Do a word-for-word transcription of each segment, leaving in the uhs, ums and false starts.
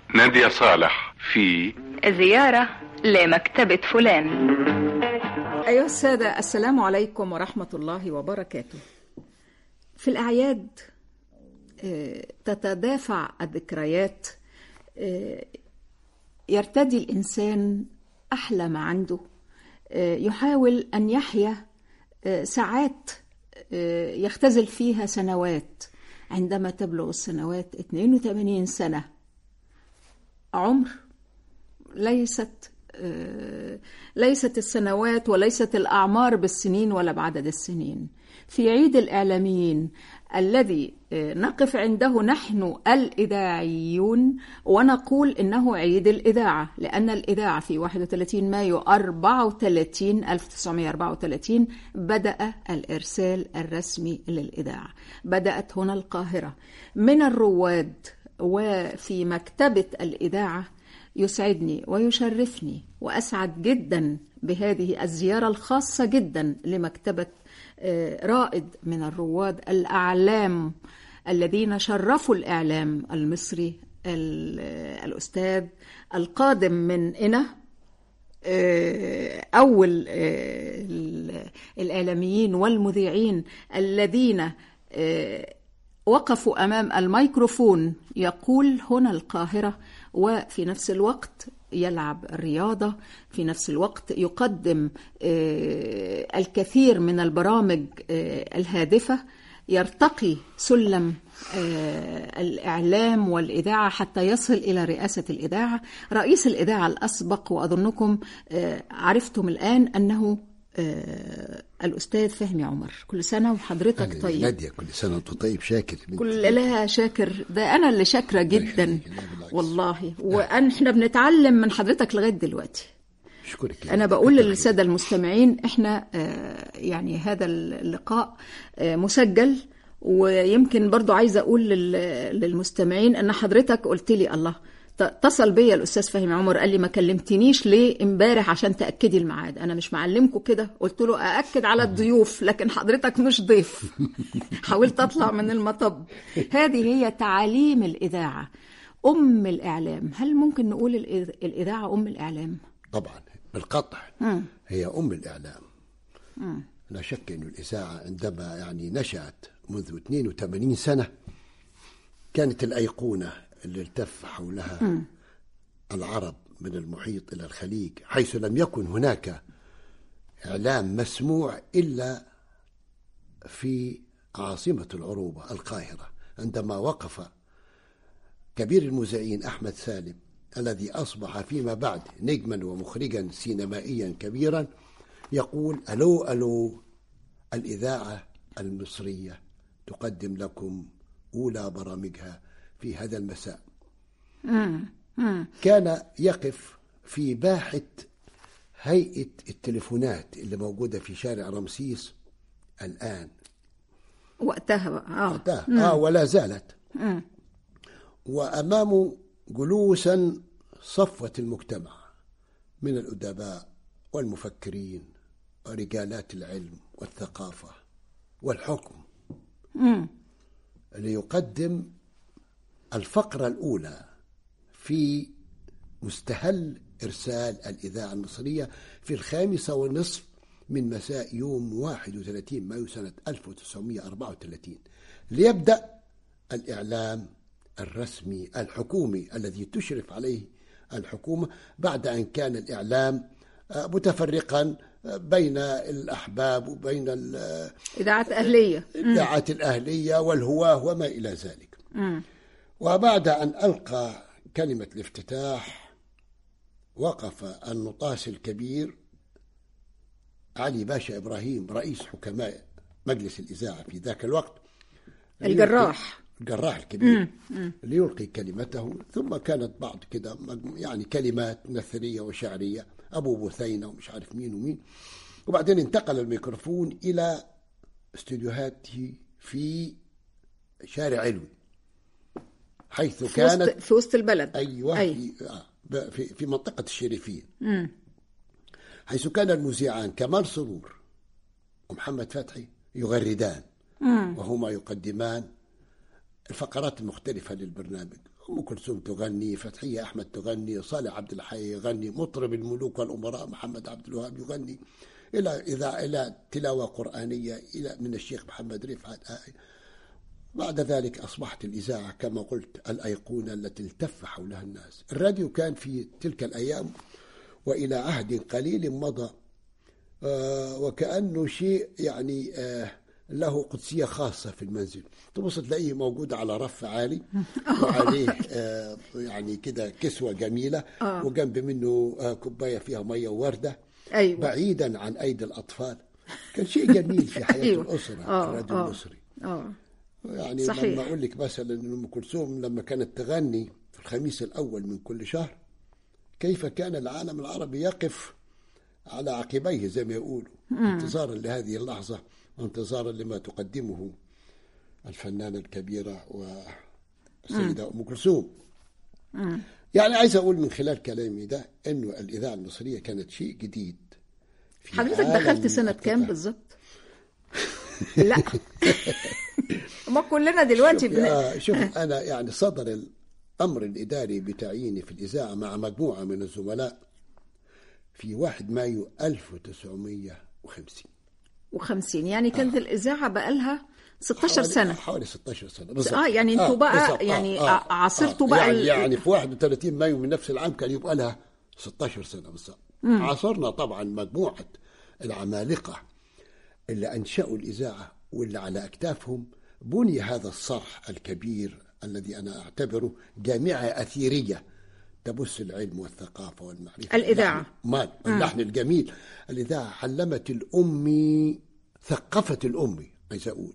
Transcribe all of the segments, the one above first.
نادية صالح في زيارة لمكتبة فلان. أيها السادة، السلام عليكم ورحمة الله وبركاته. في الأعياد تتدافع الذكريات، يرتدي الإنسان أحلى ما عنده، يحاول أن يحيا ساعات يختزل فيها سنوات. عندما تبلغ السنوات اثنين وثمانين سنة، عمر ليست ليست السنوات وليست الأعمار بالسنين ولا بعدد السنين. في عيد الإعلاميين الذي نقف عنده نحن الإذاعيون ونقول إنه عيد الإذاعة، لأن الإذاعة في واحد وثلاثين مايو أربعة وثلاثين ألف وتسعمائة وأربعة وثلاثين بدأ الإرسال الرسمي للإذاعة. بدأت هنا القاهرة من الرواد، وفي مكتبة الإذاعة يسعدني ويشرفني وأسعد جدا بهذه الزيارة الخاصة جدا لمكتبة رائد من الرواد الأعلام الذين شرفوا الإعلام المصري، الأستاذ القادم من إنا، أول الإعلاميين والمذيعين الذين وقفوا أمام الميكروفون يقول هنا القاهرة، وفي نفس الوقت يلعب الرياضة، في نفس الوقت يقدم الكثير من البرامج الهادفة، يرتقي سلم الإعلام والإذاعة حتى يصل إلى رئاسة الإذاعة. رئيس الإذاعة الأسبق، وأظنكم عرفتم الآن أنه الأستاذ فهمي عمر. كل سنة وحضرتك طيب. نادية، كل سنة وانت طيب. شاكر كل لها شاكر، ده أنا اللي شاكرة جدا والله. وإحنا بنتعلم من حضرتك لغاية دلوقتي. شكرك. أنا بقول للسادة المستمعين إحنا يعني هذا اللقاء مسجل، ويمكن برضو عايزة أقول للمستمعين أن حضرتك قلت لي الله اتصل بيا الأستاذ فهمي عمر، قال لي ما كلمتنيش ليه امبارح عشان تأكدي الميعاد؟ أنا مش معلمكم كده؟ قلت له أأكد على الضيوف، لكن حضرتك مش ضيف. حاولت أطلع من المطب. هذه هي تعاليم الإذاعة، أم الإعلام. هل ممكن نقول الإذاعة أم الإعلام؟ طبعا بالقطع. م. هي أم الإعلام. م. لا شك أن الإذاعة عندما يعني نشأت منذ اثنين وثمانين سنة كانت الأيقونة اللي التف حولها م. العرب من المحيط إلى الخليج، حيث لم يكن هناك إعلام مسموع إلا في عاصمة العروبة القاهرة. عندما وقف كبير المذيعين أحمد سالم الذي أصبح فيما بعد نجما ومخرجا سينمائيا كبيرا يقول: ألو ألو، الإذاعة المصرية تقدم لكم أولى برامجها في هذا المساء. مم. مم. كان يقف في باحة هيئة التليفونات اللي موجودة في شارع رمسيس الآن، وقتها بقى. آه. وقتها آه ولا زالت. مم. وأمامه جلوسا صفوة المجتمع من الأدباء والمفكرين ورجالات العلم والثقافة والحكم، مم. ليقدم الفقرة الأولى في مستهل إرسال الإذاعة المصرية في الخامسة والنصف من مساء يوم واحد وثلاثين مايو سنة ألف وتسعمائة وأربعة وثلاثين، ليبدأ الإعلام الرسمي الحكومي الذي تشرف عليه الحكومة، بعد أن كان الإعلام متفرقا بين الأحباب وبين الإذاعات الأهلية الإذاعات الأهلية والهواه وما إلى ذلك. م. وبعد أن ألقى كلمة الافتتاح وقف النطاس الكبير علي باشا إبراهيم رئيس حكماء مجلس الإذاعة في ذاك الوقت، الجراح الجراح الكبير، م. م. ليلقي كلمته. ثم كانت بعض كده يعني كلمات نثرية وشعرية، أبو بثينة ومش عارف مين ومين. وبعدين انتقل الميكروفون إلى استوديوهاته في شارع علوي، حيث في كانت وسط في وسط البلد. أيوة أي. في, آه في في منطقة الشريفين، م. حيث كان المذيعان كمال سرور ومحمد فتحي يغردان، م. وهما يقدمان الفقرات المختلفة للبرنامج. أم كلثوم تغني، فتحية أحمد تغني، صالح عبد الحي يغني، مطرب الملوك والأمراء محمد عبد الوهاب يغني، إلى إذا إلى تلاوة قرآنية إلى من الشيخ محمد رفعت. بعد ذلك أصبحت الإذاعة كما قلت الأيقونة التي التف حولها الناس. الراديو كان في تلك الأيام وإلى عهد قليل مضى آه وكأنه شيء يعني آه له قدسية خاصة في المنزل. تبص تلاقيه موجود على رف عالي وعليه آه يعني كده كسوة جميلة وجنب منه آه كوباية فيها مية ووردة. أيوة. بعيدا عن أيدي الأطفال. كان شيء جميل في حياة أيوة. الأسرة أوه. الراديو أوه. المصري. أوه. يعني صحيح. لما أقول لك مثلا أن أم كلثوم لما كانت تغني في الخميس الأول من كل شهر كيف كان العالم العربي يقف على عقبيه زي ما يقولوا انتظارا لهذه اللحظة وانتظارا لما تقدمه الفنانة الكبيرة والسيدة أم كلثوم. يعني عايز أقول من خلال كلامي ده أنه الإذاعة المصرية كانت شيء جديد. حضرتك دخلت سنة كام بالضبط؟ لا ما كلنا دلوقتي شوف, بن... شوف أنا يعني صدر الأمر الإداري بتعييني في الإذاعة مع مجموعة من الزملاء في واحد مايو ألف وتسعمية وخمسين وخمسين يعني كانت آه. الإذاعة بقى لها ستاشر سنة حوالي ستاشر سنة بالضبط. اه يعني انتوا آه بقى بالزبط. يعني آه. آه. عاصرتوا آه. بقى يعني, ال... يعني في واحد وثلاثين مايو من نفس العام كان يبقى لها ستاشر سنة بالضبط. عاصرنا طبعا مجموعة العمالقة اللي أنشأوا الإذاعة واللي على أكتافهم بني هذا الصرح الكبير الذي أنا أعتبره جامعة أثيرية تبث العلم والثقافة والمعرفة. الإذاعة مال اللحن الجميل. الإذاعة علمت الأمي ثقفت الأمي عايز أقول.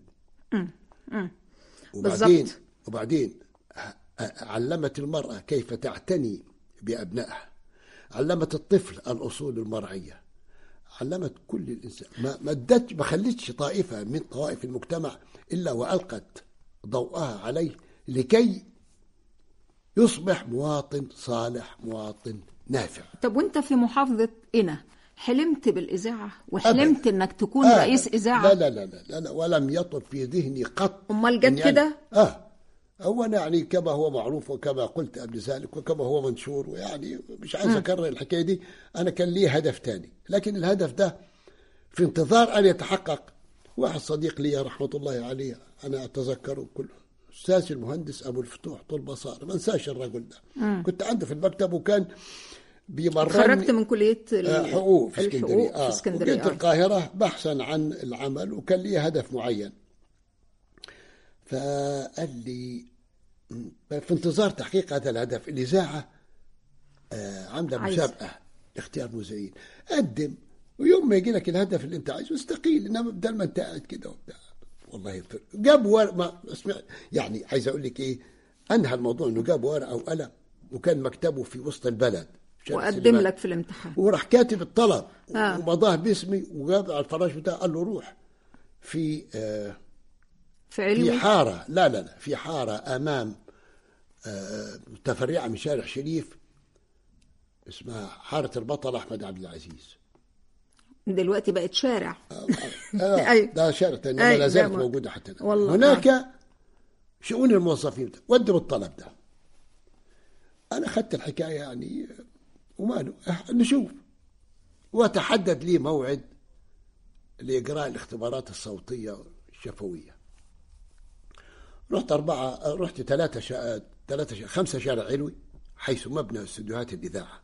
وبعدين بالزبط. وبعدين علمت المرأة كيف تعتني بأبنائها، علمت الطفل الأصول المرعية، علمت كل الإنسان. ما ما ادت ما خلتش طائفة من طوائف المجتمع إلا وألقت ضوءها عليه لكي يصبح مواطن صالح مواطن نافع. طب وانت في محافظة قنا حلمت بالإذاعة وحلمت أبدا. انك تكون آه رئيس إذاعة؟ لا لا لا لا, لا, لا ولم يطب في ذهني قط. أمال جت كده؟ اه هو يعني كما هو معروف وكما قلت قبل ذلك وكما هو منشور، ويعني مش عايز اكرر الحكايه دي. انا كان لي هدف تاني، لكن الهدف ده في انتظار ان يتحقق. واحد صديق لي رحمه الله عليه انا اتذكره كله، استاذ المهندس ابو الفتوح طول بصار، ما انساش الرجل ده. مم. كنت عنده في المكتب وكان بيمرني. خرجت من كليه حقوق في اسكندريه. آه. في اسكندريه وجيت القاهره بحثا عن العمل وكان لي هدف معين. فقال لي في انتظار تحقيق هذا الهدف الإذاعة عاملة مسابقة لاختيار مذيعين، قدم ويوم ما يجي لك الهدف اللي انت عايزه استقيل، انما بدل ما انت قاعد كده وبتاع. والله يفرق. جاب ورق ما اسمع يعني عايز اقول لك ايه، انهى الموضوع انه جاب ورقه وقلم وكان مكتبه في وسط البلد وقدم لك في الامتحان وراح كاتب الطلب آه. ومضاه باسمي وجاب على الفراش بتاعه قال له روح في آه في علوي في حاره لا لا لا في حاره امام آه متفرعه من شارع شريف اسمها حاره البطل احمد عبد العزيز. دلوقتي بقت شارع. آه آه أيوة. ده شارع تاني ما لا زالت موجوده حتى الان. هناك آه. شؤون الموظفين ودوا الطلب ده. انا اخذت الحكايه يعني وماله نشوف، وتحدد لي موعد لاجراء الاختبارات الصوتيه الشفويه. رحت أربعة رحت ثلاثة شا... ثلاثة شا... خمسة شارع علوي حيث مبنى استديوهات الإذاعة.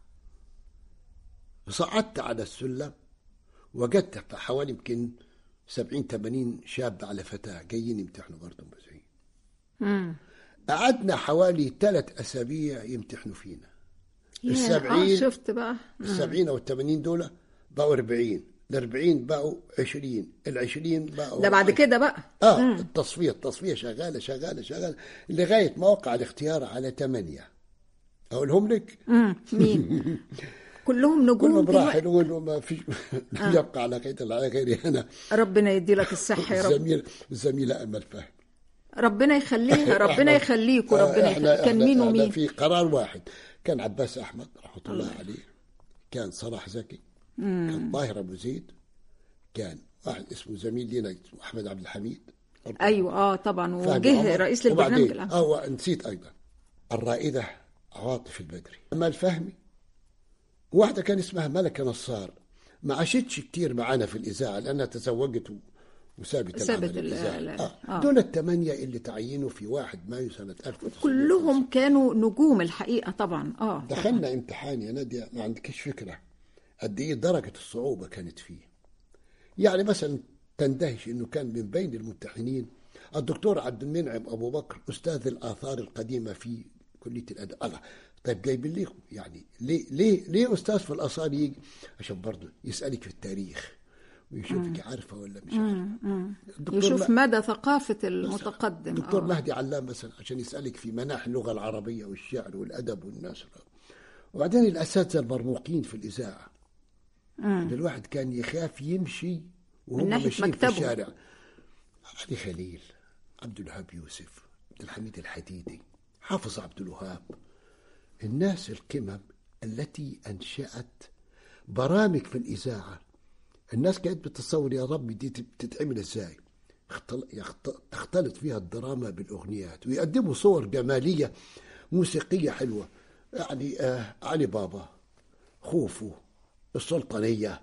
صعدت على السلم وجدت حوالي يمكن سبعين ثمانين شاب على فتاة جايين يمتحنوا برضه مذيعين. قعدنا حوالي ثلاث أسابيع يمتحنوا فينا. السبعين آه شفت بقى السبعين أو الثمانين دول بقوا أربعين، الأربعين بقوا عشرين، العشرين بقوا ده بعد كده بقى اه مم. التصفية التصفية شغالة شغالة شغالة لغاية موقع الاختيار على ثمانية. أقولهم لك مين؟ كلهم نجوم كلهم راح يقول وما فيش آه. يبقى على قيد على غيري أنا. ربنا يدي لك الصحة يا رب. الزميل الزميلة أمل فهمي ربنا يخليها ربنا يخليك وربنا يخليك. كان مين ومين؟ في قرار واحد كان عباس أحمد رحمة الله الله عليه، كان صلاح زكي، مم. كان طاهر أبو زيد، كان واحد اسمه زميل لنا أحمد عبد الحميد. أيوة آه طبعا وجه رئيس للبرنامج العام. اه نسيت أيضا الرائدة عواطف البدري، أمال فهمي، واحدة كان اسمها ملكة نصار، ما عاشتش كتير معانا في الإذاعة لأنها تزوجت وسابت العمل الإذاعي. آه. آه. دول الثمانية اللي تعينوا في واحد مايو سنة ألف وتسعمائة كلهم كانوا نجوم الحقيقة طبعا. آه. دخلنا امتحان يا نادية ما عندكش فكرة قد إيه درجة الصعوبة كانت فيه. يعني مثلا تندهش إنه كان من بين الممتحنين الدكتور عبد المنعم أبو بكر أستاذ الآثار القديمة في كلية الأدب. الله، طيب جايبين ليه يعني ليه ليه ليه أستاذ في الآثار يجي عشان برضه يسألك في التاريخ ويشوفك عارفة ولا مش عارفة، يشوف مدى ثقافة المتقدم. دكتور مهدي علام مثلا عشان يسألك في مناحي اللغة العربية والشعر والأدب والنثر. وبعدين الأساتذة المرموقين في الإذاعة، الواحد كان يخاف يمشي وهم ماشيين في الشارع. علي خليل، عبد الوهاب يوسف، عبد الحميد الحديدي، حافظ عبد الوهاب، الناس القمم التي أنشأت برامج في الإذاعة. الناس كانت بتتصور يا رب دي بتتعمل ازاي، تختلط فيها الدراما بالأغنيات ويقدموا صور جمالية موسيقية حلوة. يعني آه علي بابا، خوفو، السلطانية،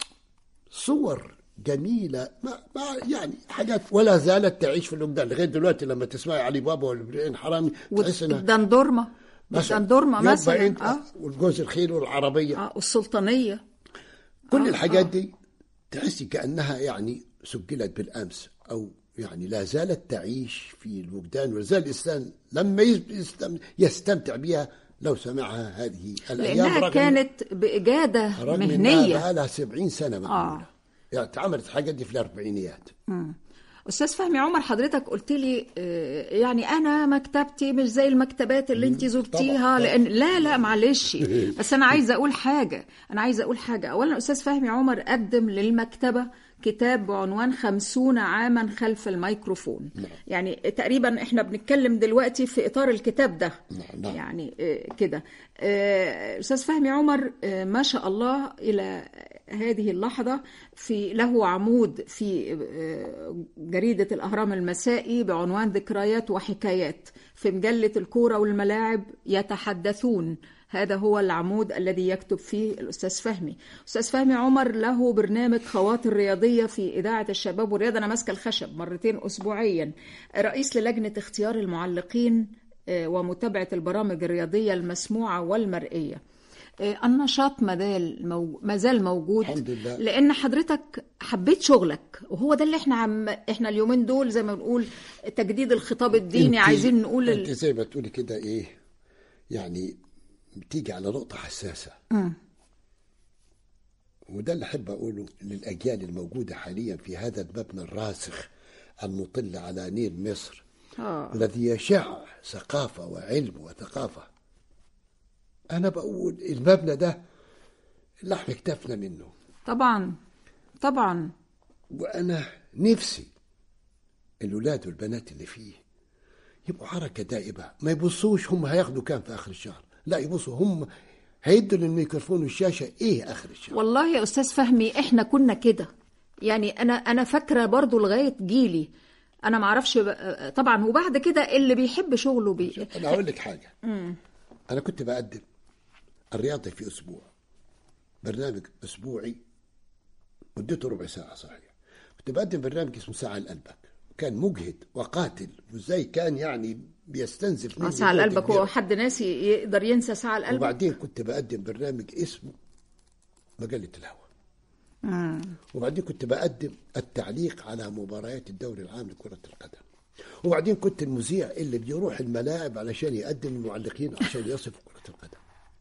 صور جميلة ما ما يعني حاجات ولا زالت تعيش في الوجدان لغاية دلوقتي. لما تسمعي علي بابا والبرين حرامي تحس انها الدندورمة الدندورمة مثلا آه. والجوز الخيل والعربية آه. والسلطانية، كل آه. الحاجات آه. دي تحسي كأنها يعني سجلت بالأمس أو يعني لا زالت تعيش في الوجدان، ولازال الإنسان لما يستمتع بها لو سمعها هذه الأيام، لأنها كانت بإجادة مهنية بقى لها سبعين سنة معمولة. آه. يعني اتعملت الحاجات دي في الأربعينيات. مم. أستاذ فهمي عمر، حضرتك قلت لي يعني أنا مكتبتي مش زي المكتبات اللي أنت زرتيها. لأن لا لا معلش، بس أنا عايزة أقول حاجة أنا عايزة أقول حاجة أولا أستاذ فهمي عمر قدم للمكتبة كتاب بعنوان خمسون عاما خلف الميكروفون. نعم. يعني تقريبا احنا بنتكلم دلوقتي في إطار الكتاب ده. نعم. يعني كده أستاذ فهمي عمر ما شاء الله إلى هذه اللحظة في له عمود في جريدة الأهرام المسائي بعنوان ذكريات وحكايات، في مجلة الكورة والملاعب يتحدثون. هذا هو العمود الذي يكتب فيه الأستاذ فهمي. أستاذ فهمي عمر له برنامج خواطر رياضية في إذاعة الشباب والرياضة، أنا ماسكة الخشب مرتين أسبوعيا، رئيس للجنة اختيار المعلقين ومتابعة البرامج الرياضية المسموعة والمرئية. النشاط ما زال موجود الحمد لله، لأن حضرتك حبيت شغلك، وهو ده اللي احنا عم احنا اليومين دول زي ما بنقول تجديد الخطاب الديني. عايزين نقول انت ال... زي ما تقولي كده ايه، يعني بتيجي على نقطة حساسة. م. وده اللي أحب أقوله للأجيال الموجودة حاليا في هذا المبنى الراسخ المطل على نيل مصر، آه. الذي يشع ثقافة وعلم وثقافة. أنا بقول المبنى ده اللي احنا اكتفنا منه طبعا طبعا، وأنا نفسي الولاد والبنات اللي فيه يبقوا حركة دائبة، ما يبصوش هم هياخدوا كام في آخر الشهر، لا يبصوا هم هيدوا للميكروفون والشاشة ايه آخر الشهر. والله يا أستاذ فهمي احنا كنا كده، يعني أنا أنا فاكرة برضو لغاية جيلي، أنا معرفش طبعا. وبعد كده اللي بيحب شغله بي... أنا هقول لك حاجة. أنا كنت بقدم الرياضة في أسبوع، برنامج أسبوعي مدته ربع ساعة صحيح. كنت بقدم برنامج اسمه ساعة لقلبك، كان مجهد وقاتل، وازاي كان يعني بيستنزف مني. ساعة لقلبك هو حد ناسي يقدر ينسى ساعة لقلبك؟ وبعدين كنت بقدم برنامج اسمه مجلة الهوى. مم. وبعدين كنت بقدم التعليق على مباريات الدوري العام لكرة القدم. وبعدين كنت المذيع اللي بيروح الملاعب علشان يقدم المعلقين عشان يصف كرة القدم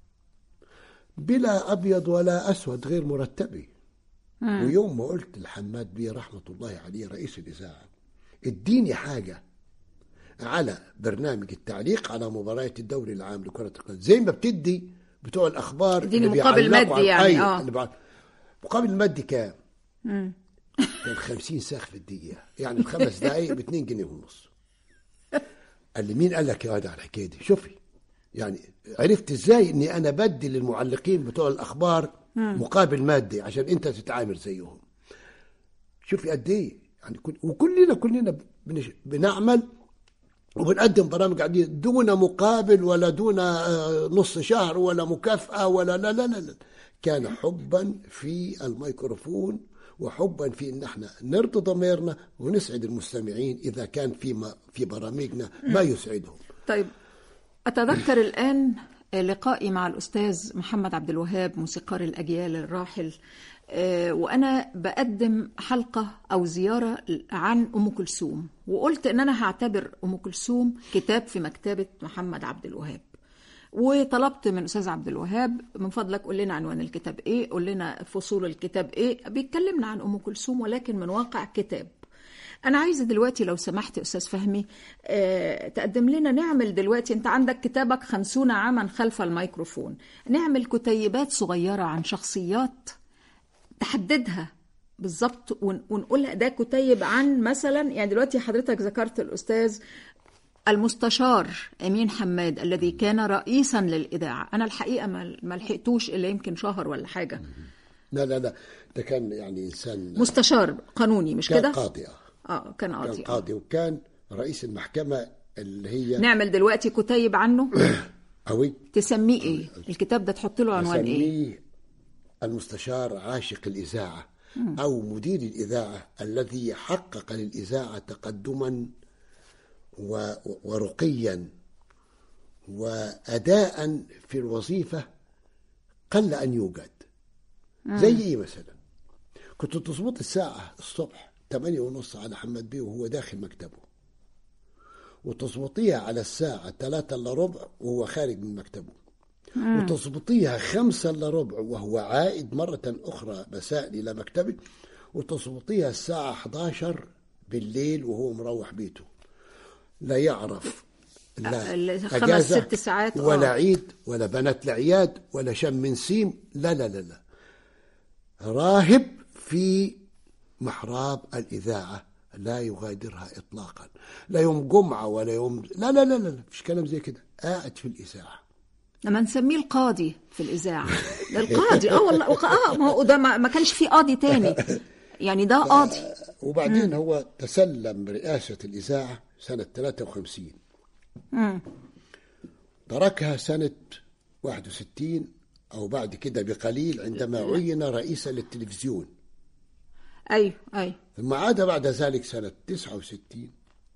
بلا أبيض ولا أسود غير مرتبي. مم. ويوم ما قلت لحماد بيه رحمة الله عليه رئيس الإذاعة اديني حاجة على برنامج التعليق على مباريات الدوري العام لكرة القدم زي ما بتدي بتوع الأخبار اديني مقابل مادي يعني. اه مقابل المادي كام؟ كان خمسين ساخ في الدقيقة، يعني بخمس دقايق باتنين جنيه ونص. قال لي مين قال لك يا واد على الحكاية دي؟ شوفي يعني عرفت ازاي اني انا بدي للمعلقين بتوع الأخبار مقابل مادي عشان انت تتعامل زيهم. شوفي قد ايه يعني كل... وكلنا كلنا بنش... بنعمل وبنقدم برامج قاعدين دون مقابل ولا دون نص شهر ولا مكافأة ولا لا لا لا, لا. كان حبا في الميكروفون وحبا في ان احنا نرضي ضميرنا ونسعد المستمعين اذا كان في ما في برامجنا ما يسعدهم. طيب اتذكر الان لقائي مع الاستاذ محمد عبد الوهاب موسيقار الاجيال الراحل، وأنا بقدم حلقة أو زيارة عن أم كلثوم، وقلت إن أنا هعتبر أم كلثوم كتاب في مكتبة محمد عبد الوهاب، وطلبت من أستاذ عبد الوهاب من فضلك قول لنا عنوان الكتاب إيه، قول لنا فصول الكتاب إيه، بيتكلمنا عن أم كلثوم ولكن من واقع كتاب. أنا عايزة دلوقتي لو سمحت أستاذ فهمي أه تقدم لنا، نعمل دلوقتي أنت عندك كتابك خمسون عاما خلف الميكروفون، نعمل كتيبات صغيرة عن شخصيات تحددها بالظبط ونقولها ده كتيب عن مثلا، يعني دلوقتي حضرتك ذكرت الأستاذ المستشار أمين حماد الذي كان رئيسا للإذاعة، أنا الحقيقة ما لحقتوش إلا يمكن شهر ولا حاجة. لا لا لا ده كان يعني إنسان مستشار قانوني مش كده؟ كان قاضي آه كان قاضي كان قاضي وكان رئيس المحكمة اللي هي نعمل دلوقتي كتيب عنه. أوي تسميه إيه؟ الكتاب ده تحط له عنوان إيه؟ المستشار عاشق الإذاعة أو مدير الإذاعة الذي حقق للإذاعة تقدما ورقيا وأداء في الوظيفة قل أن يوجد. زي إيه مثلا؟ كنت تظبط الساعة الصبح ثمانية ونص على محمد بيه وهو داخل مكتبه، وتظبطيها على الساعة ثلاثة إلا ربع وهو خارج من مكتبه، وتظبطيها خمسة إلا ربع وهو عائد مرة أخرى مساء إلى مكتبه، وتظبطيها الساعة إحدى عشر بالليل وهو مروح بيته. لا يعرف لا خمس ست ساعات ولا آه. عيد ولا بنات العياد ولا شم نسيم، لا لا لا لا راهب في محراب الإذاعة لا يغادرها إطلاقا، لا يوم جمعة ولا يوم لا لا لا لا مفيش كلام زي كده، قاعد في الإذاعة. لما نسميه القاضي في الإذاعة ده القاضي اه والله اه ما هو ده ما كانش فيه قاضي تاني يعني ده قاضي. وبعدين مم. هو تسلم رئاسة الإذاعة سنة ثلاثة وخمسين، مم. تركها سنة واحد وستين أو بعد كده بقليل عندما عين رئيسا للتلفزيون. أي أي ثم عاد بعد ذلك سنة تسعة وستين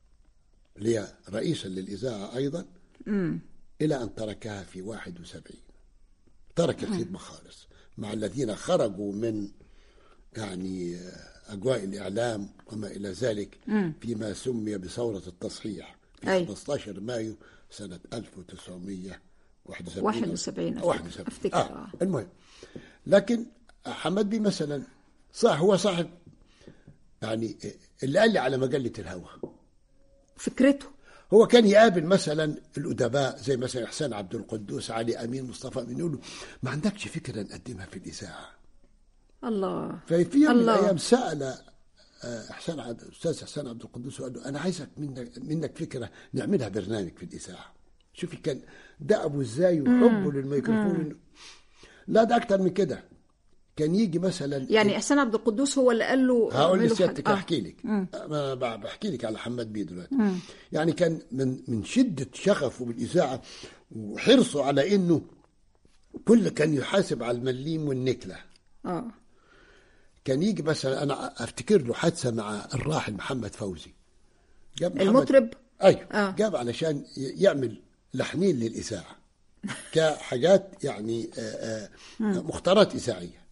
لي رئيسا للإذاعة أيضا، مم. إلى أن تركها في واحد وسبعين، ترك الخدمة خالص مع الذين خرجوا من يعني أجواء الإعلام وما إلى ذلك فيما سمي بثورة التصحيح في خمسة عشر مايو سنة ألف وتسعمائة وواحد وسبعين واحد وسبعين أفتكر. آه. المهم لكن حمد بي مثلا صح هو صاحب يعني اللي قال لي على مجلة الهوى فكرته، هو كان يقابل مثلا الأدباء زي مثلا إحسان عبد القدوس، علي أمين، مصطفى أمين، يقول له ما عندكش فكرة نقدمها في الإذاعة. الله. ففي يوم من الأيام سأل إحسان عبد الأستاذ إحسان عبد القدوس وقال له أنا عايزك منك منك فكرة نعملها برنامج في الإذاعة. شوفي كان دأبه إزاي وحبه للميكروفون. لا ده أكتر من كده، كان يجي مثلا يعني إحسان عبد القدوس هو اللي قال له هقول لسيادتك آه. أحكي لك أنا بحكي لك على حماد بيه دلوقتي. مم. يعني كان من من شدة شغفه بالإذاعة وحرصه على إنه كل كان يحاسب على المليم والنكلة. آه. كان يجي مثلا أنا أفتكر له حادثة مع الراحل محمد فوزي، جاب المطرب أيوه آه. جاب علشان يعمل لحنين للإذاعة كحاجات يعني آآ آآ مختارات إذاعية،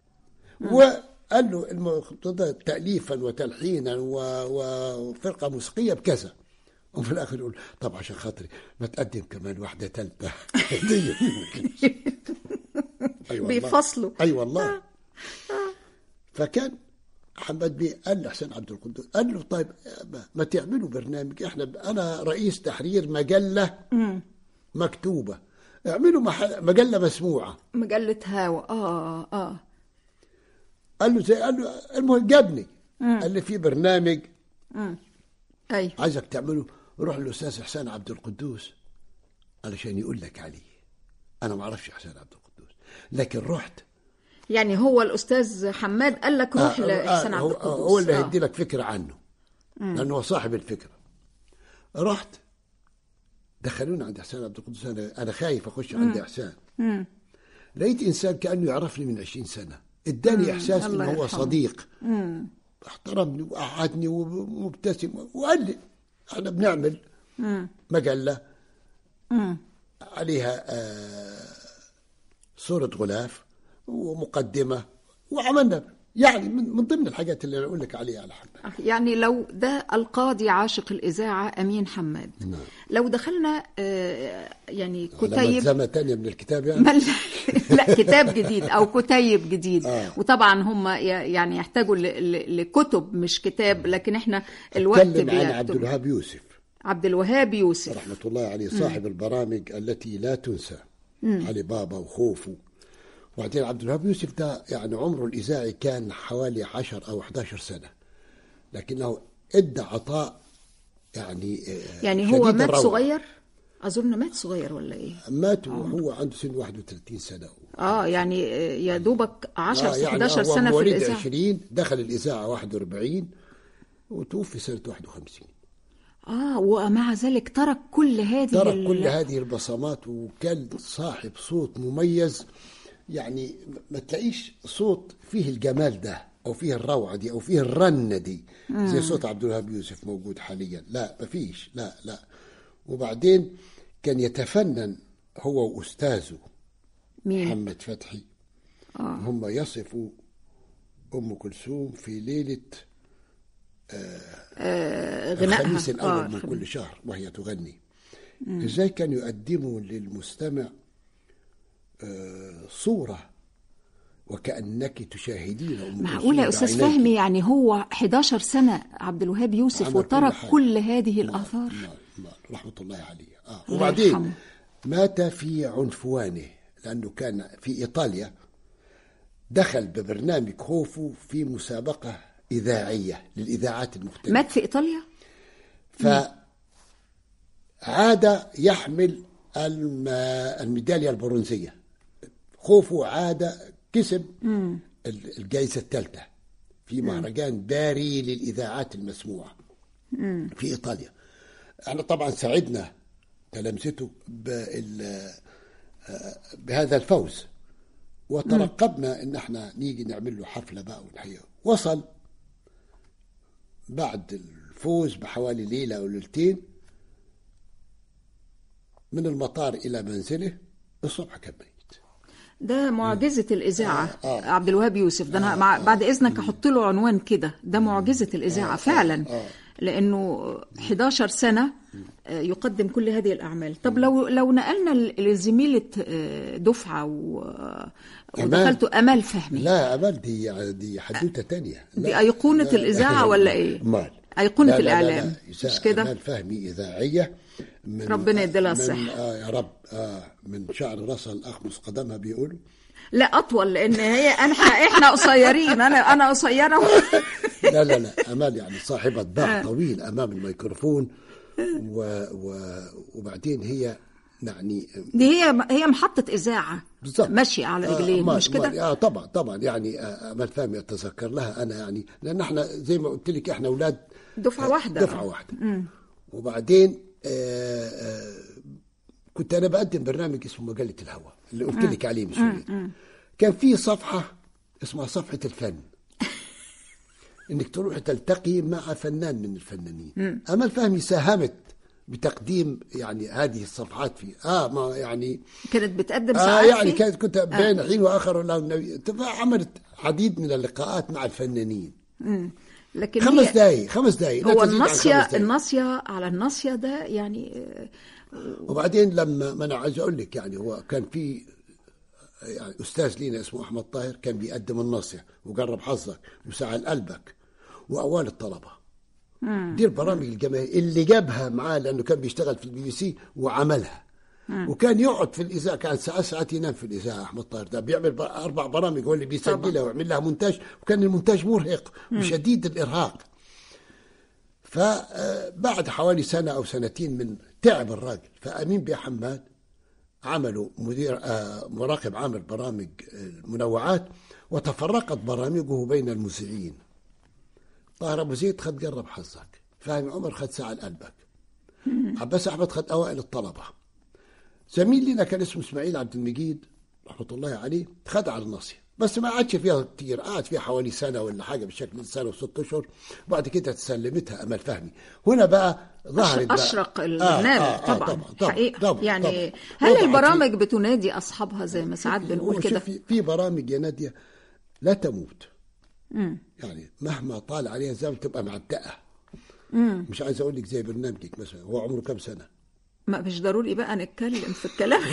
وقال له المقتضى تأليفا وتلحينا وفرقة موسيقية بكذا، وفي الآخر يقول طب عشان خاطري ما تقدم كمان واحدة ثالثة. أيوة بيفصلوا. أي والله. فكان حماد بيه قال لحسين عبد القدوس قال له طيب ما تعملوا برنامج، احنا انا رئيس تحرير مجلة مكتوبة، اعملوا مجلة مسموعة، مجلة هوا. اه اه قال له زي قال له المهم جابني قال لي في برنامج امم اي عايزك تعمله، روح للاستاذ حسين عبد القدوس علشان يقول لك عليه. انا ما اعرفش حسين عبد القدوس لكن رحت، يعني هو الاستاذ حماد قال لك روح آه لحسين آه عبد القدوس، هو اللي هيدي لك فكره عنه مم. لانه هو صاحب الفكره. رحت دخلونا عند إحسان عبد القدوس، أنا أنا خايف أخش عند إحسان. لقيت إنسان كأنه يعرفني من عشرين سنة، إداني إحساس إنه هو صديق. مم. احترمني وقعدني ومبتسم وقال لي احنا بنعمل مم. مجلة مم. عليها آه صورة غلاف ومقدمة، وعملنا يعني من ضمن الحاجات اللي أقول لك عليها على حماد. يعني لو ده القاضي عاشق الإذاعة أمين حماد، نعم. لو دخلنا آه يعني كتيب ملزمة تانية من الكتاب يعني مل... لا كتاب جديد أو كتيب جديد. آه. وطبعا هم يعني يحتاجوا ل... ل... لكتب مش كتاب، لكن احنا الوقت بيكتب. عن عبد الوهاب يوسف عبد الوهاب يوسف رحمة الله عليه، صاحب م. البرامج التي لا تنسى، م. علي بابا وخوفو. وبعدين عبد الوهاب يوسف ده يعني عمره الإذاعي كان حوالي عشر أو إحدى عشرة سنة، لكنه ادى عطاء يعني يعني هو مات الروعة. صغير أظن مات صغير ولا إيه؟ مات وهو عنده سن واحد وثلاثين سنة. آه يعني يا دوبك عشر آه يعني إحدى عشرة سنة في الإذاعة. عشرين دخل الإذاعة واحد وأربعين وتوفي سنة واحد وخمسين. آه ومع ذلك ترك كل هذه ترك ال... كل هذه البصمات، وكان صاحب صوت مميز. يعني ما تلاقيش صوت فيه الجمال ده أو فيه الروعة دي أو فيه الرنة دي زي صوت عبد الوهاب يوسف موجود حاليا، لا ما فيش، لا لا. وبعدين كان يتفنن هو وأستاذه مين؟ محمد فتحي. آه. هم يصفوا أم كلثوم في ليلة آه آه غنائها الخميس الأول آه من خميس. كل شهر وهي تغني. مم. إزاي كانوا يقدموا للمستمع صورة وكأنك تشاهدين أم معقولة يا أستاذ فهمي؟ يعني هو إحدى عشرة سنة عبد الوهاب يوسف وترك كل, كل هذه الآثار. رحمة الله عليه. آه. وبعدين مات في عنفوانه لأنه كان في إيطاليا، دخل ببرنامج خوفو في مسابقة إذاعية للإذاعات المختلفة. مات في إيطاليا؟ فعاد يحمل الميدالية البرونزية. خوفو عاد كسب مم. الجائزة الثالثة في مهرجان باري للإذاعات المسموعة مم. في إيطاليا. أنا طبعا سعدنا تلامذته بهذا الفوز، وترقبنا مم. إن احنا نيجي نعمل له حفلة بقى ونحييه. وصل بعد الفوز بحوالي ليلة أو ليلتين من المطار إلى منزله، الصبح كان ميت. ده معجزة الإذاعة. آه آه. عبد الوهاب يوسف ده أنا آه مع بعد إذنك أحط له عنوان كده، ده معجزة الإذاعة آه فعلا. آه لأنه إحدى عشرة سنة يقدم كل هذه الأعمال. طب لو لو نقلنا لزميلة دفعة ودخلت أمال فهمي. لا أمال دي دي حدوتة تانية، دي أيقونة لا الإذاعة ولا إيه؟ مال أيقونة لا لا الإعلام. لا لا. مش كده؟ أمال فهمي إذاعية من ربنا يديلها الصحة. آه يا رب. آه من شعر راسها الأخمص قدمها بيقولوا. لا أطول لأن هي أنا إحنا قصيرين، أنا أنا قصيرة. لا لا لا أمال يعني صاحبة باع طويل أمام الميكروفون، و و وبعدين هي يعني دي هي هي محطة إذاعة ماشية على رجلين. آه مش كده؟ آه طبعا طبعا يعني أمال فهمي أتذكر لها أنا، يعني لأن إحنا زي ما قلت لك إحنا أولاد دفعة واحدة دفعة واحدة. م. وبعدين آه آه كنت أنا بقدم برنامج اسمه مجلة الهوى اللي قلت لك عليه من شوية. كان في صفحة اسمها صفحة الفن، إنك تروح تلتقي مع فنان من الفنانين. م. أمال فهمي ساهمت بتقديم يعني هذه الصفحات في آه ما يعني كانت بتقدم آه ساعات يعني كانت كنت بين آه. حين وآخر عملت عديد من اللقاءات مع الفنانين. م. لكن خمس دقايق خمس دقايق هو الناصية الناصية على الناصية ده يعني. وبعدين لما ما أنا عايز أقول لك يعني هو كان في يعني أستاذ لينا اسمه أحمد طاهر كان بيقدم الناصية وقرب حظك وسعى قلبك وأوان الطلبة. مم. دي البرامج الجماهيرية اللي جابها معاه لأنه كان بيشتغل في البي بي سي وعملها. مم. وكان يقعد في الإذاعة، كان ساعات ساعات ينام في الإذاعة. أحمد طاهر ده بيعمل أربع برامج هو اللي بيسجلها ويعمل لها مونتاج، وكان المونتاج مرهق وشديد الإرهاق. فبعد حوالي سنة أو سنتين من تعب الراجل، فأمين بيه حماد عملوا مدير آه مراقب عامل برامج المنوعات، وتفرقت برامجه بين المذيعين. طاهر أبو زيد خد قرب حظك، فهمي عمر خد ساعة قلبك، عباس أحمد خد أوائل الطلبة. زميل لنا كان اسمه إسماعيل عبد المجيد رحمة الله عليه خد على الناصية، بس ما قعدش فيها كتير، قعد فيها حوالي سنة ولا حاجة بالشكل، سنة وست أشهر، وبعد كده تسلمتها أمل فهمي. هنا بقى ظهرت بقى أشرق البرنامج. آه آه طبعا, طبعا, طبعا, حقيقة طبعا يعني طبعا. هل البرامج بتنادي أصحابها زي ما ساعات بنقول كده؟ في, في برامج يا نادية لا تموت. مم. يعني مهما طال عليها زي تبقى معتقة. مم. مش عايز أقول لك زي برنامجك مثلا، هو عمره كم سنة؟ ما مش ضروري بقى نتكلم في الكلام.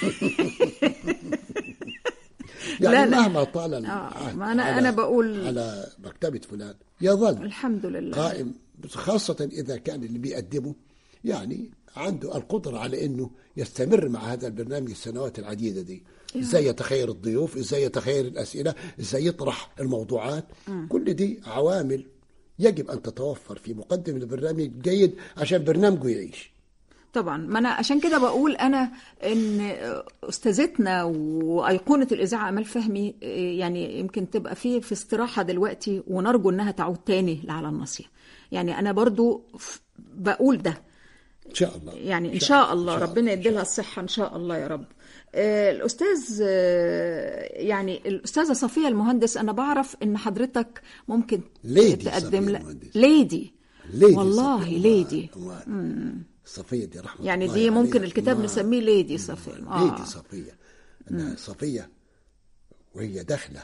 يعني لا مهما طال العهد آه ما أنا على, أنا بقول على مكتبة فلان يظل الحمد لله قائم، خاصة إذا كان اللي بيقدمه يعني عنده القدرة على أنه يستمر مع هذا البرنامج السنوات العديدة دي. إزاي يتخير الضيوف، إزاي يتخير الأسئلة، إزاي يطرح الموضوعات. م. كل دي عوامل يجب أن تتوفر في مقدم البرنامج جيد عشان برنامجه يعيش. طبعا، ما أنا عشان كده بقول أنا إن أستاذتنا وأيقونة الإذاعة أمل فهمي يعني يمكن تبقى فيه في استراحة دلوقتي، ونرجو إنها تعود تاني لعلى الناصية. يعني أنا برضو بقول ده إن شاء الله، يعني إن شاء الله ربنا يديلها الصحة إن شاء الله يا رب. آه الأستاذ آه يعني الأستاذة صفية المهندس، أنا بعرف إن حضرتك ممكن تقدم ل... ليدي ليدي والله صفية. ليدي صفية دي رحمة يعني الله دي ممكن عليها. الكتاب نسميه ليدي صفية. آه. ليدي صفية. أنا صفية وهي داخلة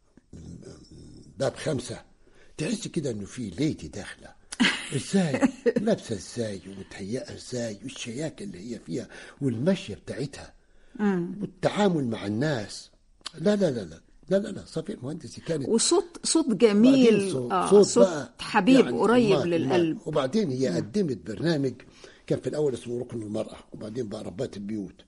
باب خمسة تحس كده إنه في ليدي داخلة. ازاي لابسه ازاي ومتهيئه ازاي، والشياكه اللي هي فيها والمشيه بتاعتها والتعامل مع الناس. لا لا لا لا لا لا, لا. صفية المهندسي كانت وصوت صوت جميل، صوت, آه صوت, صوت بقى حبيب يعني قريب ما للقلب. ما. وبعدين هي قدمت برنامج كان في الاول اسمه ركن المراه، وبعدين بقى ربات البيوت.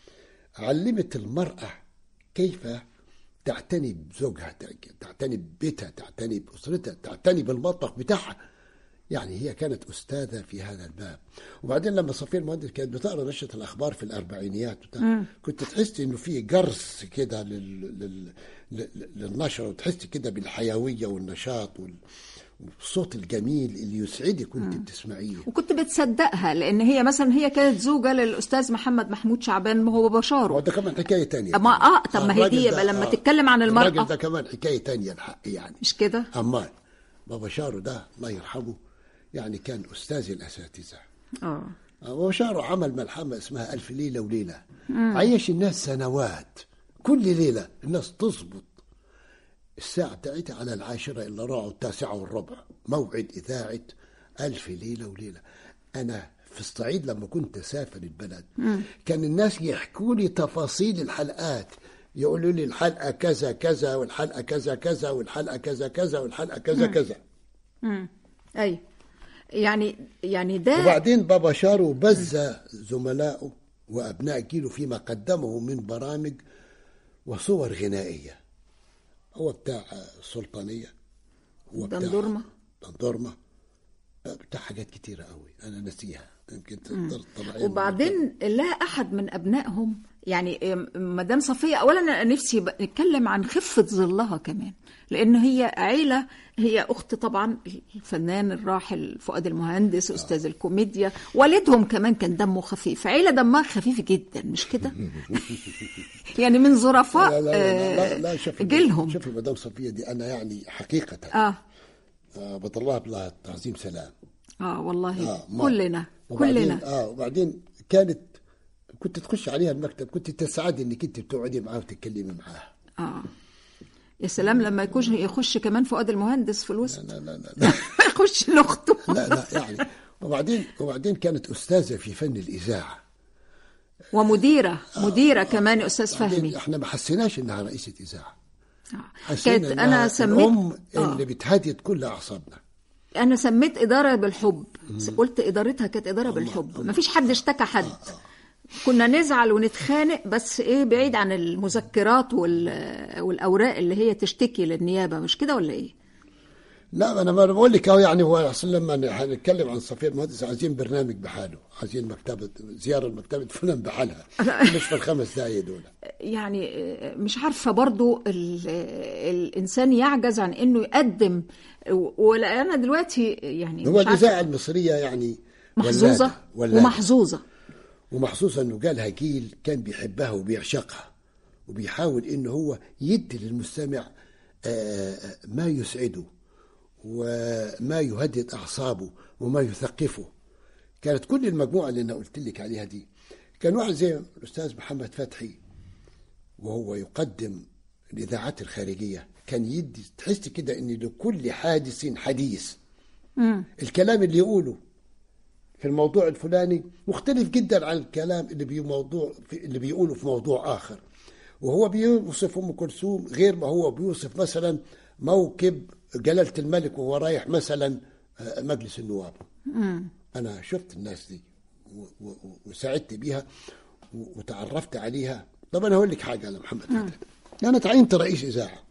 علمت المراه كيف تعتني بزوجها، تعتني ببيتها، تعتني باسرتها، تعتني بالمطبخ بتاعها. يعني هي كانت أستاذة في هذا الباب. وبعدين لما صفية المهندس كانت بتقرأ نشرة الأخبار في الأربعينيات كنت تحس إنه في جرس كده لل... لل... للنشرة، وتحس كده بالحيوية والنشاط والصوت الجميل اللي يسعدك كنت بتسمعيه، وكنت بتصدقها لأن هي مثلا هي كانت زوجة للأستاذ محمد محمود شعبان وهو بشاره. وده كمان حكاية تانية. أما آه طب ما هي دي لما آه تتكلم عن المرأة الراجل ده كمان حكاية تانية الحق يعني، مش كده؟ أما بابا شارو ده الله يرحمه يعني كان أستاذ الأساتذة. آه وشارو عمل ملحمة اسمها ألف ليلة وليلة. مم. عيش الناس سنوات، كل ليلة الناس تظبط الساعة بتاعتها على العاشرة إلا ربع التاسعة والربع، موعد إذاعة ألف ليلة وليلة. أنا في الصعيد لما كنت أسافر البلد مم. كان الناس يحكوا لي تفاصيل الحلقات، يقولوا لي الحلقة كذا كذا والحلقة كذا كذا والحلقة كذا كذا والحلقة كذا مم. كذا. امم أي يعني يعني ده. وبعدين بابا شارو بز زملائه وأبناء جيله فيما قدمه من برامج وصور غنائية. هو بتاع السلطانية، هو بتاع دندورمة دندورمة بتاع حاجات كتيرة قوي أنا نسيها يمكن تقدر طبعا. وبعدين لا أحد من أبنائهم يعني مدام صفية، أولا أنا نفسي نتكلم عن خفة ظلها كمان، لأن هي عيلة، هي أخت طبعا الفنان الراحل فؤاد المهندس أستاذ الكوميديا، والدهم كمان كان دمه خفيف، عيلة دمها خفيف جدا مش كده؟ يعني من ظرفاء لا لا لا, لا, لا شوفي جيلهم. شوفي مدام صفية دي أنا يعني حقيقة آه, آه بطلعها بلا تعظيم سلام. آه والله آه كلنا وبعدين كلنا آه وبعدين كانت كنت تخش عليها المكتب كنت تسعدي انك انت بتقعدي معاها وتتكلمي معاها. اه يا سلام لما يكون يخش كمان فؤاد المهندس في الوسط. لا لا لا, لا. يخش لاخته. لا لا يعني وبعدين وبعدين كانت استاذه في فن الاذاعه ومديره آه مديره آه كمان استاذ فهمي. احنا ما حسيناش انها رئيسه اذاعه. آه. كانت انا سميت الام آه. اللي بتهدد كل اعصابنا. انا سميت اداره بالحب، قلت ادارتها كانت اداره بالحب، ما فيش حد اشتكى حد. آه آه. كنا نزعل ونتخانق بس ايه بعيد عن المذكرات والاوراق اللي هي تشتكي للنيابه، مش كده ولا ايه؟ لا انا ما بقول لك اهو يعني هو اصلا لما هنتكلم عن صفية المهندس عايزين برنامج بحاله، عايزين مكتبه زياره لمكتبه فلان بحالها مش في الخمس دقايق دول. يعني مش عارفه برضو الانسان يعجز عن انه يقدم، ولا انا دلوقتي يعني هو الاذاعه المصريه يعني محظوظة ولادة. ومحظوظة ومحظوظة انه جالها جيل كان بيحبها وبيعشقها، وبيحاول انه هو يدي للمستمع ما يسعده وما يهدد اعصابه وما يثقفه. كانت كل المجموعة اللي انا قلت لك عليها دي، كان واحد زي الاستاذ محمد فتحي وهو يقدم الاذاعات الخارجية كان يدي تحس كده ان لكل حادث حديث. مم. الكلام اللي يقوله في الموضوع الفلاني مختلف جدا عن الكلام اللي بموضوع اللي بيقوله في موضوع آخر. وهو بيوصف أم كلثوم غير ما هو بيوصف مثلا موكب جلالة الملك وهو رايح مثلا مجلس النواب. مم. أنا شفت الناس دي وساعدت بيها وتعرفت عليها. طب أنا هقول لك حاجة على محمد فتحي. أنا تعينت رئيس إذاعة.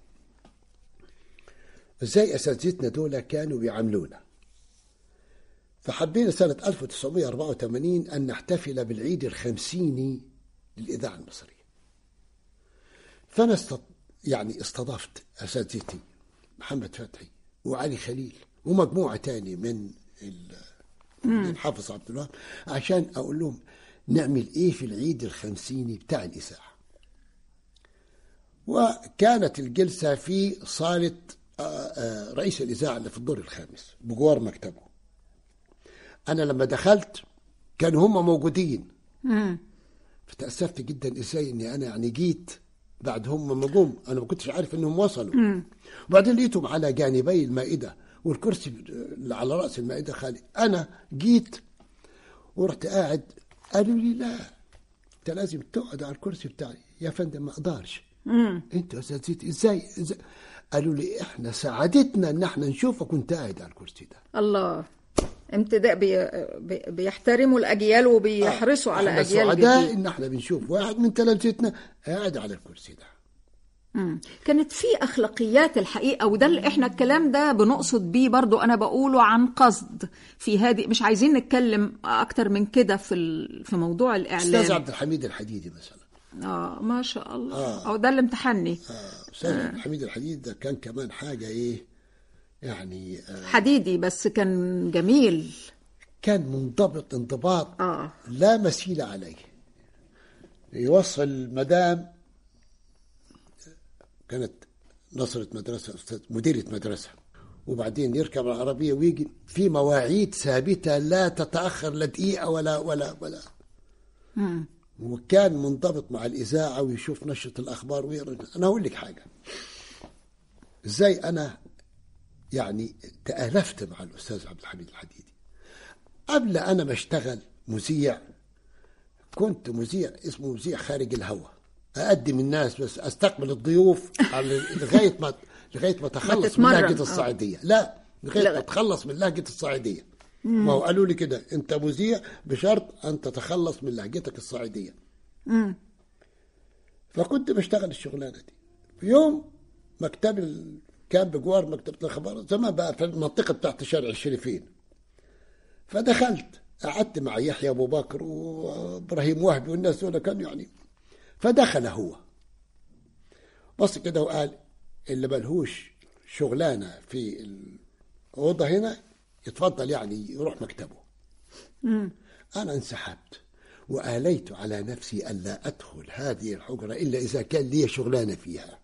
إزاي أساتذتنا دول كانوا بيعاملونا؟ فحبينا سنة ألف وتسعمائة وأربعة وثمانين أن نحتفل بالعيد الخمسيني للإذاعة المصرية. فأنا است... يعني استضفت أساتذتي محمد فتحي وعلي خليل ومجموعة تاني من الحافظ عبد الوهاب عشان أقول لهم نعمل إيه في العيد الخمسيني بتاع الإذاعة. وكانت الجلسة في صالة رئيس الإذاعة اللي في الدور الخامس بجوار مكتبه. أنا لما دخلت كانوا هم موجودين. مم. فتأسفت جدا إزاي إني أنا يعني جيت بعد هم ما جم، أنا ما كنتش عارف إنهم وصلوا. مم. وبعدين لقيتهم على جانبي المائدة والكرسي اللي على رأس المائدة خالي. أنا جيت ورحت قاعد، قالوا لي لا أنت لازم تقعد على الكرسي بتاعي. يا فندم ما أقدرش. أنت أساتذتي إزاي؟, إزاي؟ قالوا لي إحنا سعادتنا إن إحنا نشوفك وأنت قاعد على الكرسي ده. الله، امتداء بي بيحترموا الأجيال وبيحرصوا آه. على أجيال جديدة. سعداء إن احنا بنشوف واحد من تلامذتنا قاعد على الكرسي ده. مم. كانت في أخلاقيات الحقيقة، وده اللي احنا الكلام ده بنقصد بيه برضو، أنا بقوله عن قصد في هذه، مش عايزين نتكلم أكتر من كده في في موضوع الإعلام. أستاذ عبد الحميد الحديدي مثلا. آه ما شاء الله. آه. أو ده اللي امتحني. آه. أستاذ آه. عبد الحميد الحديدي ده كان كمان حاجة إيه يعني آه. حديدي بس كان جميل، كان منضبط انضباط آه. لا مثيل عليه. يوصل مدام كانت نصرة مدرسة، أستاذ مديرة مدرسة، وبعدين يركب العربية ويجي في مواعيد ثابتة لا تتأخر لا دقيقة ولا ولا ولا مم. وكان منضبط مع الإذاعة ويشوف نشرة الأخبار ويقرأ. أنا أقول لك حاجة، إزاي أنا يعني تألفت مع الأستاذ عبد الحميد الحديدي. قبل أنا ما اشتغل مذيع كنت مذيع اسمه مذيع خارج الهواء، أقدم الناس بس أستقبل الضيوف لغاية ما لغاية ما تخلص من لهجة الصعيدية. لا لغاية ما تخلص من لهجة الصعيدية. ما هو قالوا لي كده أنت مذيع بشرط أن تتخلص من لهجتك الصعيدية. مم. فكنت بشتغل الشغلانة دي. في يوم مكتب كان بجوار مكتبة الأخبار زمان بقى في المنطقة بتاعت شارع الشريفين. فدخلت قعدت مع يحيى أبو بكر وإبراهيم وهبي والناس دول كانوا يعني. فدخل هو بص كده وقال اللي ملهوش شغلانة في الأوضة هنا يتفضل يعني يروح مكتبه. مم. أنا انسحبت وآليت على نفسي ألا أدخل هذه الحجرة إلا إذا كان لي شغلانة فيها.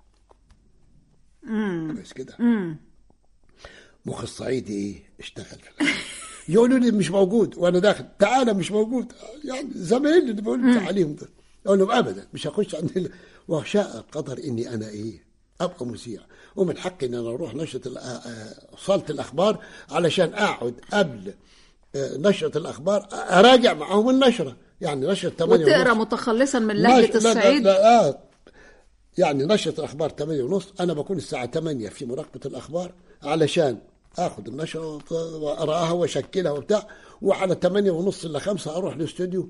بس كده مخ الصعيدي إيه اشتغل في الأخير. يقولوا لي مش موجود وأنا داخل، تعالى مش موجود، يعني زمايلي اللي بقول عليهم دول أقول لهم أبدا مش هخش عند. وشاء القدر إني أنا إيه أبقى مذيع، ومن حقي إن أنا أروح نشرة صالة الأخبار علشان أقعد قبل نشرة الأخبار أراجع معهم النشرة، يعني نشرة ثمانية وتقرأ متخلصا من لهجة الصعيد. لا لا لا يعني نشرة الأخبار ثمانية ونص أنا بكون الساعة ثمانية في مراقبة الأخبار علشان أخذ النشرة وأقرأها وأشكلها وبتاع، وعلى ثمانية ونص إلا خمسة أروح الاستوديو.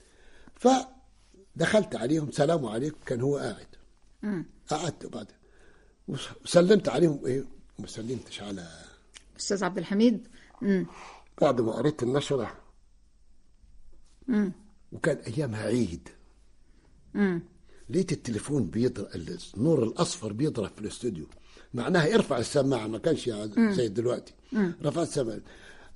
فدخلت عليهم سلام عليكم، كان هو قاعد. مم. قعدت بعد وسلمت عليهم إيه وما سلمتش على أستاذ عبد الحميد. مم. بعد ما قريت النشرة مم. وكان أيامها عيد. مم. لقيت التليفون بيضرب، النور الأصفر بيضرب في الاستوديو، معناها ارفع السماعة، ما كانش زي دلوقتي. مم. رفعت السماعة،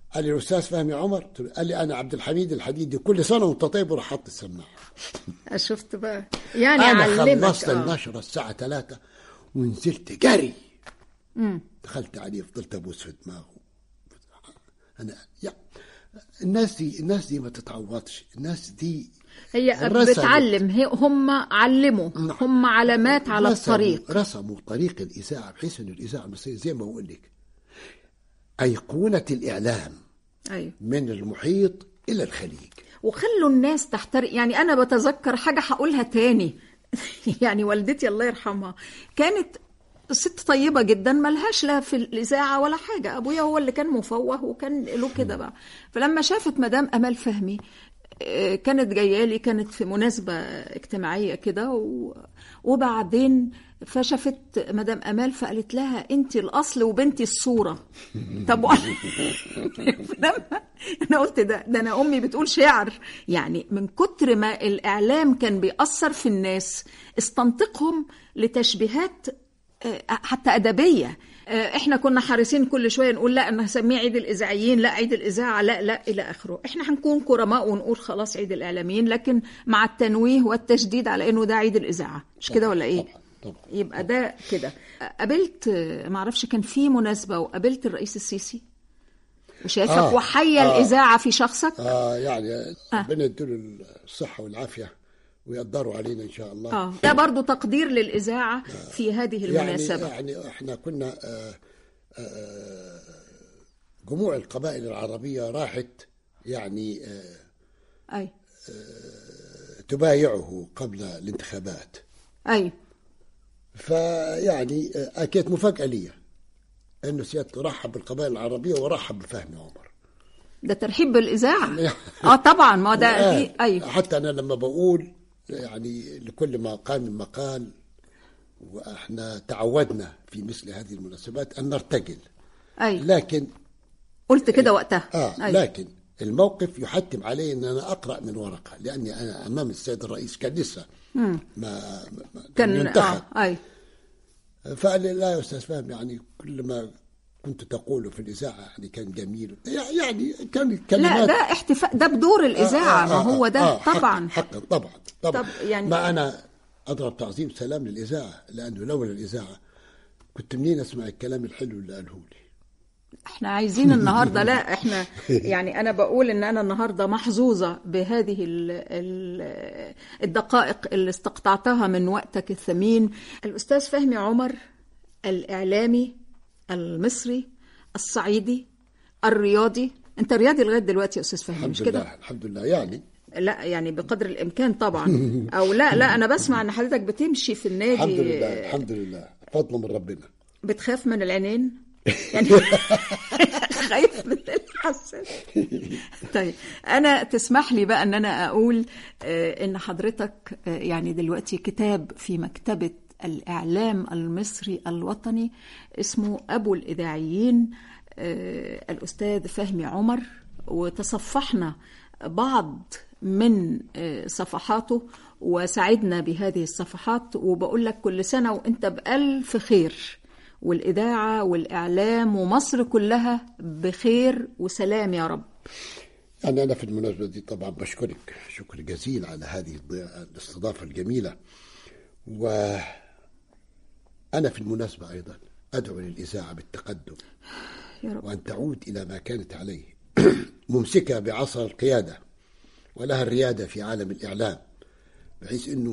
قال لي الأستاذ فهمي عمر، قال لي أنا عبد الحميد الحديدي، كل سنة وأنت طيب، وراح حط السماعة. شفت بقى يعني أنا علمك. خلصت آه. النشرة الساعة ثلاثة ونزلت جري. مم. دخلت عليه، فضلت أبوس في دماغه. أنا يا الناس دي الناس دي ما تتعوضش، الناس دي هي رسموا- بتعلم، هي هم علموا، نعم. هم علامات على رسموا- الطريق. رسموا طريق الإذاعة، بحيث أن الإذاعة المصرية زي ما بقول لك أيقونة الإعلام أيوة. من المحيط إلى الخليج. وخلوا الناس تحترق. يعني أنا بتذكر حاجة هقولها تاني يعني والدتي الله يرحمها كانت ست طيبة جدا، ملهاش لا في الإذاعة ولا حاجة، أبويا هو اللي كان مفوه وكان له كده بقى. فلما شافت مدام أمال فهمي آه، كانت جايه لي، كانت في مناسبة اجتماعية كده و... وبعدين فشافت مدام أمال فقالت لها أنت الأصل وبنتي الصورة. طب لما أنا قلت ده ده أنا أمي بتقول شعر. يعني من كتر ما الإعلام كان بيأثر في الناس استنطقهم لتشبيهات آه، حتى أدبية. آه، احنا كنا حريصين كل شوية نقول لا انا هسميه عيد الإذاعيين، لا عيد الإذاعة، لا لا إلى آخره. احنا هنكون كرماء ونقول خلاص عيد الإعلاميين، لكن مع التنويه والتشديد على انه ده عيد الإذاعة، مش كده ولا ايه؟ طبعا طبعا. يبقى ده كده. قابلت آه، معرفش كان في مناسبة وقابلت الرئيس السيسي وشايفك آه، وحيا آه. الإذاعة في شخصك. آه يعني ربنا يديله الصحة والعافية ويقدروا علينا إن شاء الله. اه ده برضو تقدير للإذاعة في هذه المناسبة. يعني, يعني احنا كنا آه، آه، جموع القبائل العربية راحت يعني آه، أي تبايعه قبل الانتخابات. أي فيعني آه، كانت مفاجأة لي أنه سيادته رحب بالقبائل العربية ورحب بفهمي عمر. ده ترحيب بالإذاعة. اه طبعا ما ده آه، دي أي حتى أنا لما بقول يعني لكل ما قال من مقال، وإحنا تعودنا في مثل هذه المناسبات أن نرتجل، أي لكن قلت كده وقتها. آه أي. لكن الموقف يحتم علي أن أنا أقرأ من ورقة، لأني أنا أمام السيد الرئيس كان لسه ما, ما كان ينتخب. آه. أي فقال لي لا يا أستاذ فهمي، يعني كل ما كنت تقوله في الإذاعة يعني كان جميل، يعني كان كلمات. لا ده احتفاء، ده بدور الإذاعة. آه آه ما هو ده آه طبعا. حقا, حقا طبعا طبعا. طب يعني ما أنا أضرب تعظيم سلام للإذاعة، لأنه لولا الإذاعة كنت منين أسمع الكلام الحلو اللي قاله لي. احنا عايزين النهاردة لا احنا يعني انا بقول ان انا النهاردة محظوظة بهذه ال ال الدقائق اللي استقطعتها من وقتك الثمين. الأستاذ فهمي عمر، الإعلامي المصري الصعيدي الرياضي. انت رياضي لغاية دلوقتي يا أستاذ فهمي، مش الحمد كده؟ لله الحمد لله يعني لا يعني بقدر الإمكان طبعا. أو لا لا أنا بسمع أن حضرتك بتمشي في النادي. الحمد لله الحمد لله فضل من ربنا. بتخاف من العينين يعني خايف من الحسن. طيب أنا تسمح لي بقى أن أنا أقول آه، أن حضرتك آه، يعني دلوقتي كتاب في مكتبة الإعلام المصري الوطني اسمه أبو الإذاعيين، آه، الأستاذ فهمي عمر، وتصفحنا بعض من آه، صفحاته وسعدنا بهذه الصفحات. وبقول لك كل سنة وانت بألف خير، والإذاعة والإعلام ومصر كلها بخير وسلام يا رب. يعني أنا في المناسبة دي طبعا بشكرك شكر جزيل على هذه الاستضافة الجميلة. وأنا في المناسبة أيضا أدعو للإذاعة بالتقدم يا رب. وأن تعود إلى ما كانت عليه ممسكة بعصا القيادة ولها الريادة في عالم الإعلام، بحيث أنه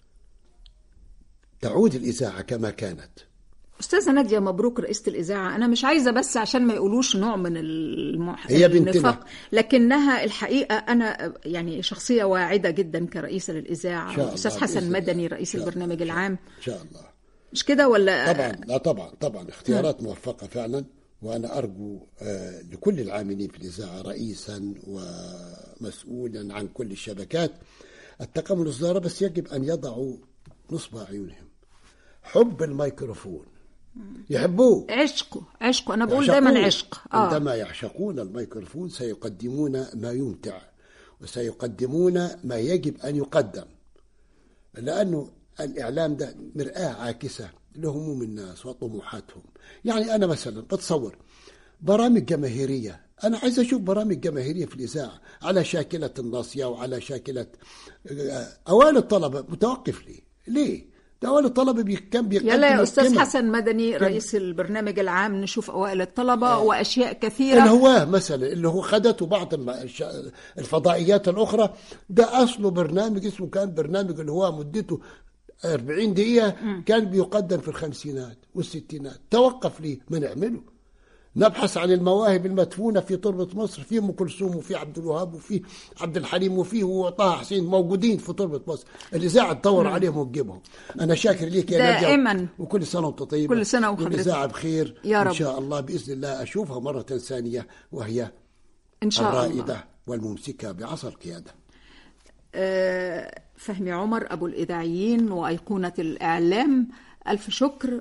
تعود الإذاعة كما كانت. أستاذة نادية مبروك رئيسة الإذاعة. أنا مش عايزة بس عشان ما يقولوش نوع من المح... هي بنتنا. النفاق، لكنها الحقيقة أنا يعني شخصية واعدة جدا كرئيسة للإذاعة. الأستاذ حسن مدني رئيس البرنامج العام. إن شاء الله. مش كده ولا؟ طبعا لا طبعا طبعا اختيارات موفقة فعلا. وأنا أرجو آه لكل العاملين في الإذاعة رئيسا ومسؤولا عن كل الشبكات التقامل الصغيرة، بس يجب أن يضعوا نصب أعينهم حب الميكروفون، يحبوه عشقه عشقه أنا بقول دايما عشق. آه. عندما يعشقون الميكروفون سيقدمون ما يمتع وسيقدمون ما يجب أن يقدم، لأنه الإعلام ده مرآة عاكسة لهموم الناس وطموحاتهم. يعني أنا مثلا بتصور برامج جماهيرية أنا عايز أشوف برامج جماهيرية في الإذاعة على شاكلة الناصية وعلى شاكلة أوائل الطلبة. متوقف ليه؟ ليه؟ ده أوائل الطلبة بي كان بيقدم يلا يا أستاذ القمم. حسن مدني رئيس البرنامج العام نشوف أوائل الطلبة آه. وأشياء كثيرة. الهواه مثلا اللي هو خدته بعض الفضائيات الأخرى، ده أصله برنامج اسمه كان برنامج الهواه، مدته أربعين دقيقة، كان بيقدم في الخمسينات والستينات. توقف ليه؟ ما نعمله. نبحث عن المواهب المدفونة في تربة مصر، في أم كلثوم وفي عبد الوهاب وفي عبد الحليم وفي طه حسين موجودين في تربة مصر. الإذاعة تدور عليهم وتجيبهم. أنا شاكر ليك يا دائما، وكل سنة وأنت طيبة. كل سنة وحضرتك والإذاعة بخير يا رب. إن شاء الله بإذن الله أشوفها مرة ثانية وهي إن شاء الرائدة الله والممسكة بعصا القيادة. أه فهمي عمر أبو الإذاعيين وأيقونة الإعلام، ألف شكر.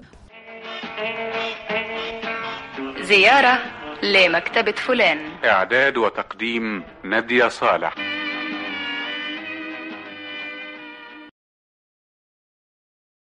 زيارة لمكتبة فلان. إعداد وتقديم نادية صالح.